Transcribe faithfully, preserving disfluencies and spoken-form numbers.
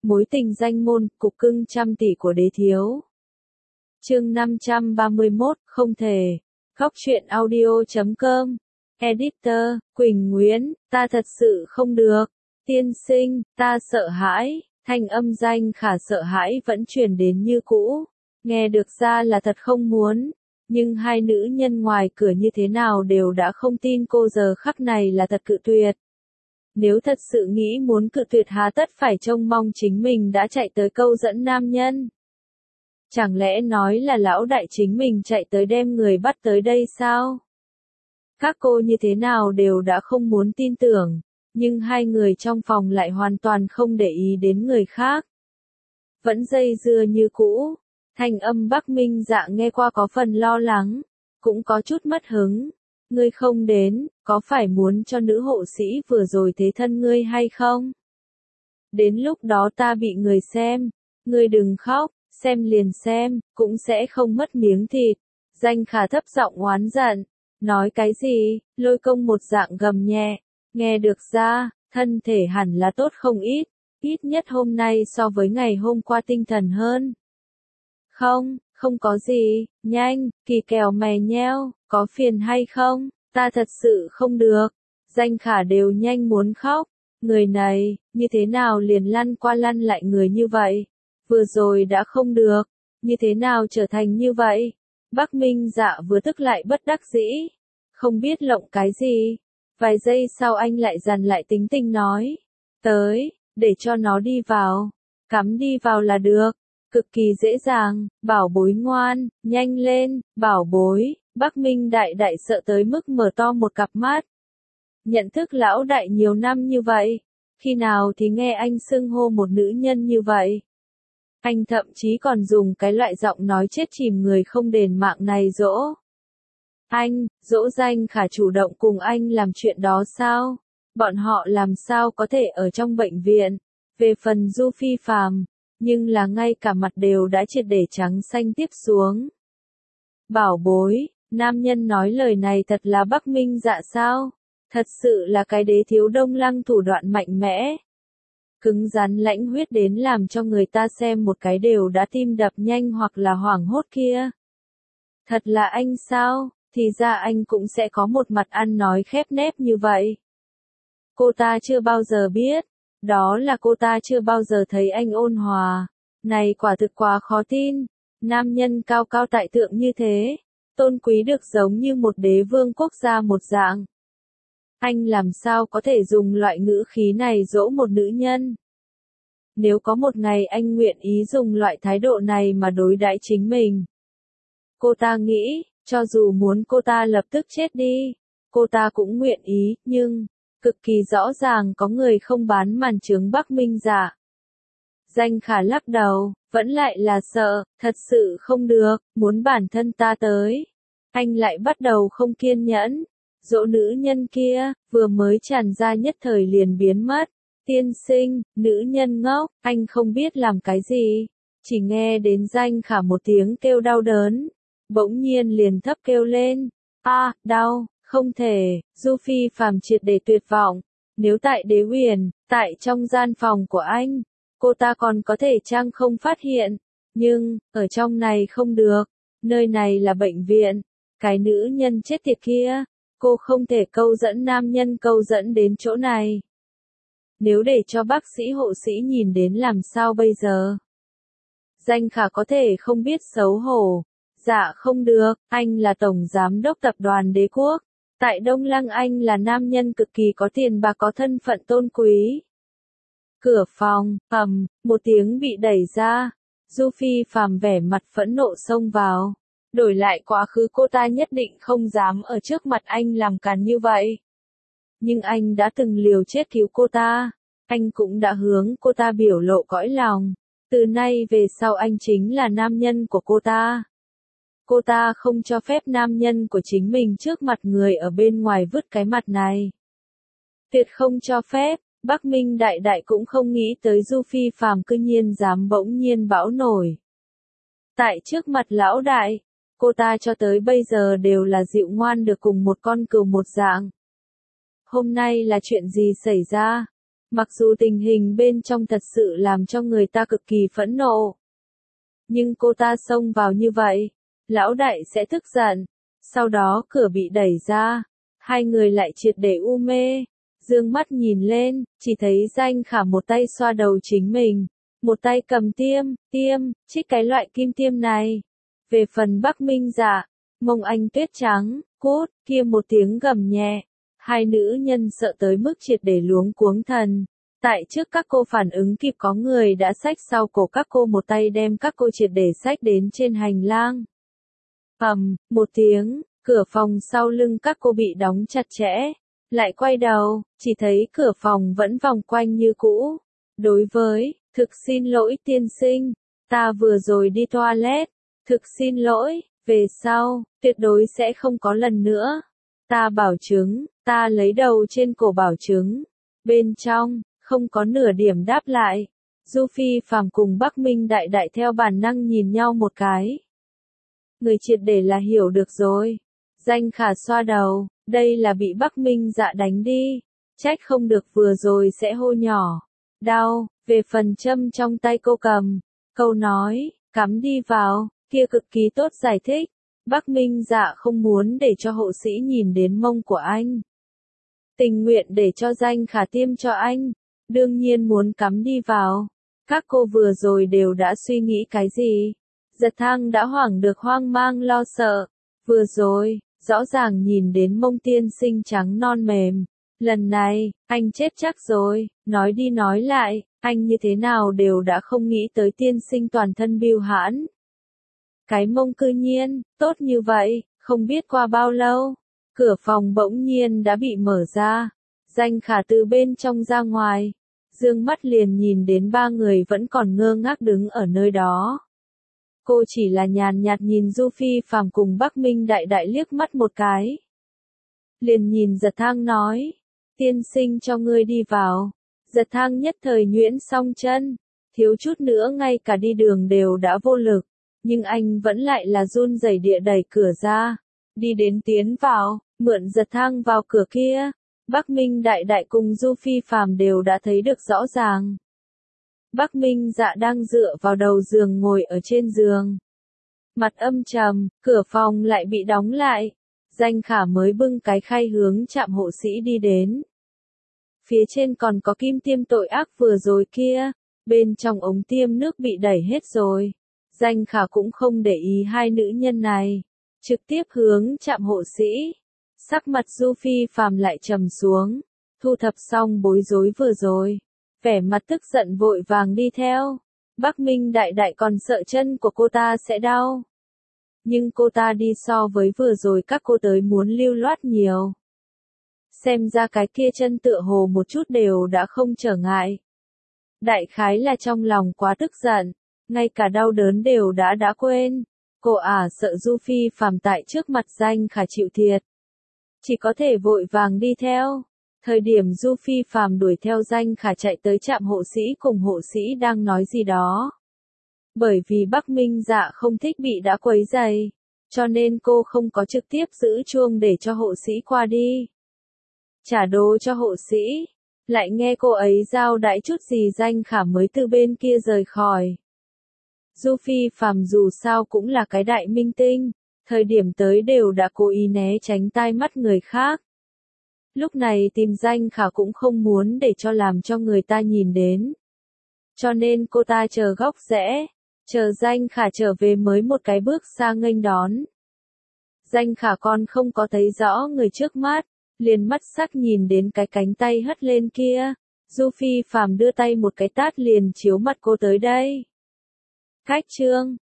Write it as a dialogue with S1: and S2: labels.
S1: Mối tình danh môn, cục cưng trăm tỷ của đế thiếu. Chương năm trăm ba mươi mốt, không thể. Góc truyện audio chấm com. Editor, Quỳnh Nguyễn, ta thật sự không được. Tiên sinh, ta sợ hãi. Thanh âm Danh Khả sợ hãi vẫn truyền đến như cũ. Nghe được ra là thật không muốn. Nhưng hai nữ nhân ngoài cửa như thế nào đều đã không tin cô giờ khắc này là thật cự tuyệt. Nếu thật sự nghĩ muốn cự tuyệt há tất phải trông mong chính mình đã chạy tới câu dẫn nam nhân. Chẳng lẽ nói là lão đại chính mình chạy tới đem người bắt tới đây sao? Các cô như thế nào đều đã không muốn tin tưởng, nhưng hai người trong phòng lại hoàn toàn không để ý đến người khác. Vẫn dây dưa như cũ, thanh âm Bắc Minh Dạ nghe qua có phần lo lắng, cũng có chút mất hứng. Ngươi không đến, có phải muốn cho nữ hộ sĩ vừa rồi thế thân ngươi hay không? Đến lúc đó ta bị người xem, ngươi đừng khóc, xem liền xem, cũng sẽ không mất miếng thịt. Danh Khả thấp giọng oán giận, nói cái gì, Lôi Công một dạng gầm nhẹ, nghe được ra, thân thể hẳn là tốt không ít, ít nhất hôm nay so với ngày hôm qua tinh thần hơn. Không, không có gì, nhanh, kỳ kèo mè nheo, có phiền hay không, ta thật sự không được. Danh Khả đều nhanh muốn khóc, người này, như thế nào liền lăn qua lăn lại người như vậy, vừa rồi đã không được, như thế nào trở thành như vậy. Bắc Minh Dạ vừa tức lại bất đắc dĩ, không biết lộng cái gì. Vài giây sau anh lại dằn lại tính tình nói, tới, để cho nó đi vào, cắm đi vào là được. Cực kỳ dễ dàng, bảo bối ngoan, nhanh lên, bảo bối. Bắc Minh đại đại sợ tới mức mở to một cặp mắt. Nhận thức lão đại nhiều năm như vậy, khi nào thì nghe anh xưng hô một nữ nhân như vậy. Anh thậm chí còn dùng cái loại giọng nói chết chìm người không đền mạng này dỗ. Anh, dỗ Danh Khả chủ động cùng anh làm chuyện đó sao? Bọn họ làm sao có thể ở trong bệnh viện? Về phần Du Phi Phàm, nhưng là ngay cả mặt đều đã triệt để trắng xanh tiếp xuống. Bảo bối, nam nhân nói lời này thật là Bắc Minh Dạ sao? Thật sự là cái đế thiếu Đông Lăng thủ đoạn mạnh mẽ. Cứng rắn lãnh huyết đến làm cho người ta xem một cái đều đã tim đập nhanh hoặc là hoảng hốt kia. Thật là anh sao, thì ra anh cũng sẽ có một mặt ăn nói khép nép như vậy. Cô ta chưa bao giờ biết, đó là cô ta chưa bao giờ thấy anh ôn hòa. Này quả thực quá khó tin, nam nhân cao cao tại thượng như thế, tôn quý được giống như một đế vương quốc gia một dạng. Anh làm sao có thể dùng loại ngữ khí này dỗ một nữ nhân? Nếu có một ngày anh nguyện ý dùng loại thái độ này mà đối đãi chính mình. Cô ta nghĩ, cho dù muốn cô ta lập tức chết đi, cô ta cũng nguyện ý, nhưng, cực kỳ rõ ràng có người không bán màn trướng Bắc Minh Dạ. Danh Khả lắc đầu, vẫn lại là sợ, thật sự không được, muốn bản thân ta tới. Anh lại bắt đầu không kiên nhẫn. Dỗ nữ nhân kia, vừa mới tràn ra nhất thời liền biến mất. Tiên sinh, nữ nhân ngốc, anh không biết làm cái gì. Chỉ nghe đến Danh Khả một tiếng kêu đau đớn. Bỗng nhiên liền thấp kêu lên. A, à, đau, không thể, Du Phi Phàm triệt để tuyệt vọng. Nếu tại đế huyền, tại trong gian phòng của anh, cô ta còn có thể chăng không phát hiện. Nhưng, ở trong này không được. Nơi này là bệnh viện. Cái nữ nhân chết tiệt kia. Cô không thể câu dẫn nam nhân câu dẫn đến chỗ này. Nếu để cho bác sĩ hộ sĩ nhìn đến làm sao bây giờ? Danh Khả có thể không biết xấu hổ. Dạ không được, anh là tổng giám đốc tập đoàn đế quốc. Tại Đông Lăng anh là nam nhân cực kỳ có tiền bạc có thân phận tôn quý. Cửa phòng, ầm, một tiếng bị đẩy ra. Du Phi Phàm vẻ mặt phẫn nộ xông vào. Đổi lại quá khứ cô ta nhất định không dám ở trước mặt anh làm càn như vậy. Nhưng anh đã từng liều chết cứu cô ta. Anh cũng đã hướng cô ta biểu lộ cõi lòng. Từ nay về sau anh chính là nam nhân của cô ta. Cô ta không cho phép nam nhân của chính mình trước mặt người ở bên ngoài vứt cái mặt này. Tuyệt không cho phép. Bắc Minh đại đại cũng không nghĩ tới Du Phi Phàm cư nhiên dám bỗng nhiên bão nổi. Tại trước mặt lão đại, cô ta cho tới bây giờ đều là dịu ngoan được cùng một con cừu một dạng. Hôm nay là chuyện gì xảy ra? Mặc dù tình hình bên trong thật sự làm cho người ta cực kỳ phẫn nộ. Nhưng cô ta xông vào như vậy, lão đại sẽ tức giận. Sau đó cửa bị đẩy ra, hai người lại triệt để u mê. Dương mắt nhìn lên, chỉ thấy Danh Khả một tay xoa đầu chính mình, một tay cầm tiêm, tiêm, chích cái loại kim tiêm này. Về phần Bắc Minh Dạ, mông anh tuyết trắng, cốt, kia một tiếng gầm nhẹ. Hai nữ nhân sợ tới mức triệt để luống cuống thần. Tại trước các cô phản ứng kịp có người đã xách sau cổ các cô một tay đem các cô triệt để xách đến trên hành lang. Ầm, một tiếng, cửa phòng sau lưng các cô bị đóng chặt chẽ. Lại quay đầu, chỉ thấy cửa phòng vẫn vòng quanh như cũ. Đối với, thực xin lỗi tiên sinh, ta vừa rồi đi toilet, thực xin lỗi, về sau, tuyệt đối sẽ không có lần nữa. Ta bảo chứng, ta lấy đầu trên cổ bảo chứng. Bên trong, không có nửa điểm đáp lại. Du Phi Phàm cùng Bắc Minh Đại Đại theo bản năng nhìn nhau một cái. Người triệt để là hiểu được rồi. Danh Khả xoa đầu, đây là bị Bắc Minh Dạ đánh đi. Trách không được vừa rồi sẽ hô nhỏ. Đau, về phần châm trong tay cô cầm. Câu nói, cắm đi vào, kia cực kỳ tốt giải thích. Bắc Minh Dạ không muốn để cho hộ sĩ nhìn đến mông của anh. Tình nguyện để cho Danh Khả tiêm cho anh. Đương nhiên muốn cắm đi vào. Các cô vừa rồi đều đã suy nghĩ cái gì? Giật Thăng đã hoảng được hoang mang lo sợ. Vừa rồi, rõ ràng nhìn đến mông tiên sinh trắng non mềm. Lần này, anh chết chắc rồi, nói đi nói lại, anh như thế nào đều đã không nghĩ tới tiên sinh toàn thân bưu hãn. Cái mông cư nhiên, tốt như vậy, không biết qua bao lâu, cửa phòng bỗng nhiên đã bị mở ra. Danh Khả từ bên trong ra ngoài, dương mắt liền nhìn đến ba người vẫn còn ngơ ngác đứng ở nơi đó. Cô chỉ là nhàn nhạt nhìn Du Phi Phàm cùng Bắc Minh Đại Đại liếc mắt một cái. Liền nhìn Giật Thăng nói, tiên sinh cho ngươi đi vào. Giật Thăng nhất thời nhuyễn song chân, thiếu chút nữa ngay cả đi đường đều đã vô lực, nhưng anh vẫn lại là run rẩy địa đẩy cửa ra, đi đến tiến vào, mượn Giật Thăng vào cửa kia. Bắc Minh Đại Đại cùng Du Phi Phàm đều đã thấy được rõ ràng. Bắc Minh Dạ đang dựa vào đầu giường ngồi ở trên giường. Mặt âm trầm, cửa phòng lại bị đóng lại. Danh Khả mới bưng cái khay hướng trạm hộ sĩ đi đến. Phía trên còn có kim tiêm tội ác vừa rồi kia. Bên trong ống tiêm nước bị đẩy hết rồi. Danh Khả cũng không để ý hai nữ nhân này. Trực tiếp hướng trạm hộ sĩ. Sắc mặt Du Phi Phàm lại trầm xuống. Thu thập xong bối rối vừa rồi. Vẻ mặt tức giận vội vàng đi theo. Bắc Minh Đại Đại còn sợ chân của cô ta sẽ đau. Nhưng cô ta đi so với vừa rồi các cô tới muốn lưu loát nhiều. Xem ra cái kia chân tựa hồ một chút đều đã không trở ngại. Đại khái là trong lòng quá tức giận, ngay cả đau đớn đều đã đã quên. Cô ả sợ Du Phi Phàm tại trước mặt Danh Khả chịu thiệt. Chỉ có thể vội vàng đi theo. Thời điểm Du Phi Phàm đuổi theo Danh Khả chạy tới trạm hộ sĩ cùng hộ sĩ đang nói gì đó. Bởi vì Bắc Minh Dạ không thích bị đã quấy rầy, cho nên cô không có trực tiếp giữ chuông để cho hộ sĩ qua đi. Trả đồ cho hộ sĩ, lại nghe cô ấy giao đãi chút gì Danh Khả mới từ bên kia rời khỏi. Du Phi Phàm dù sao cũng là cái đại minh tinh, thời điểm tới đều đã cố ý né tránh tai mắt người khác. Lúc này tìm Danh Khả cũng không muốn để cho làm cho người ta nhìn đến. Cho nên cô ta chờ góc rẽ, chờ Danh Khả trở về mới một cái bước xa nghênh đón. Danh Khả còn không có thấy rõ người trước mắt, liền mắt sắc nhìn đến cái cánh tay hất lên kia. Du Phi Phàm đưa tay một cái tát liền chiếu mặt cô tới đây. Cách chương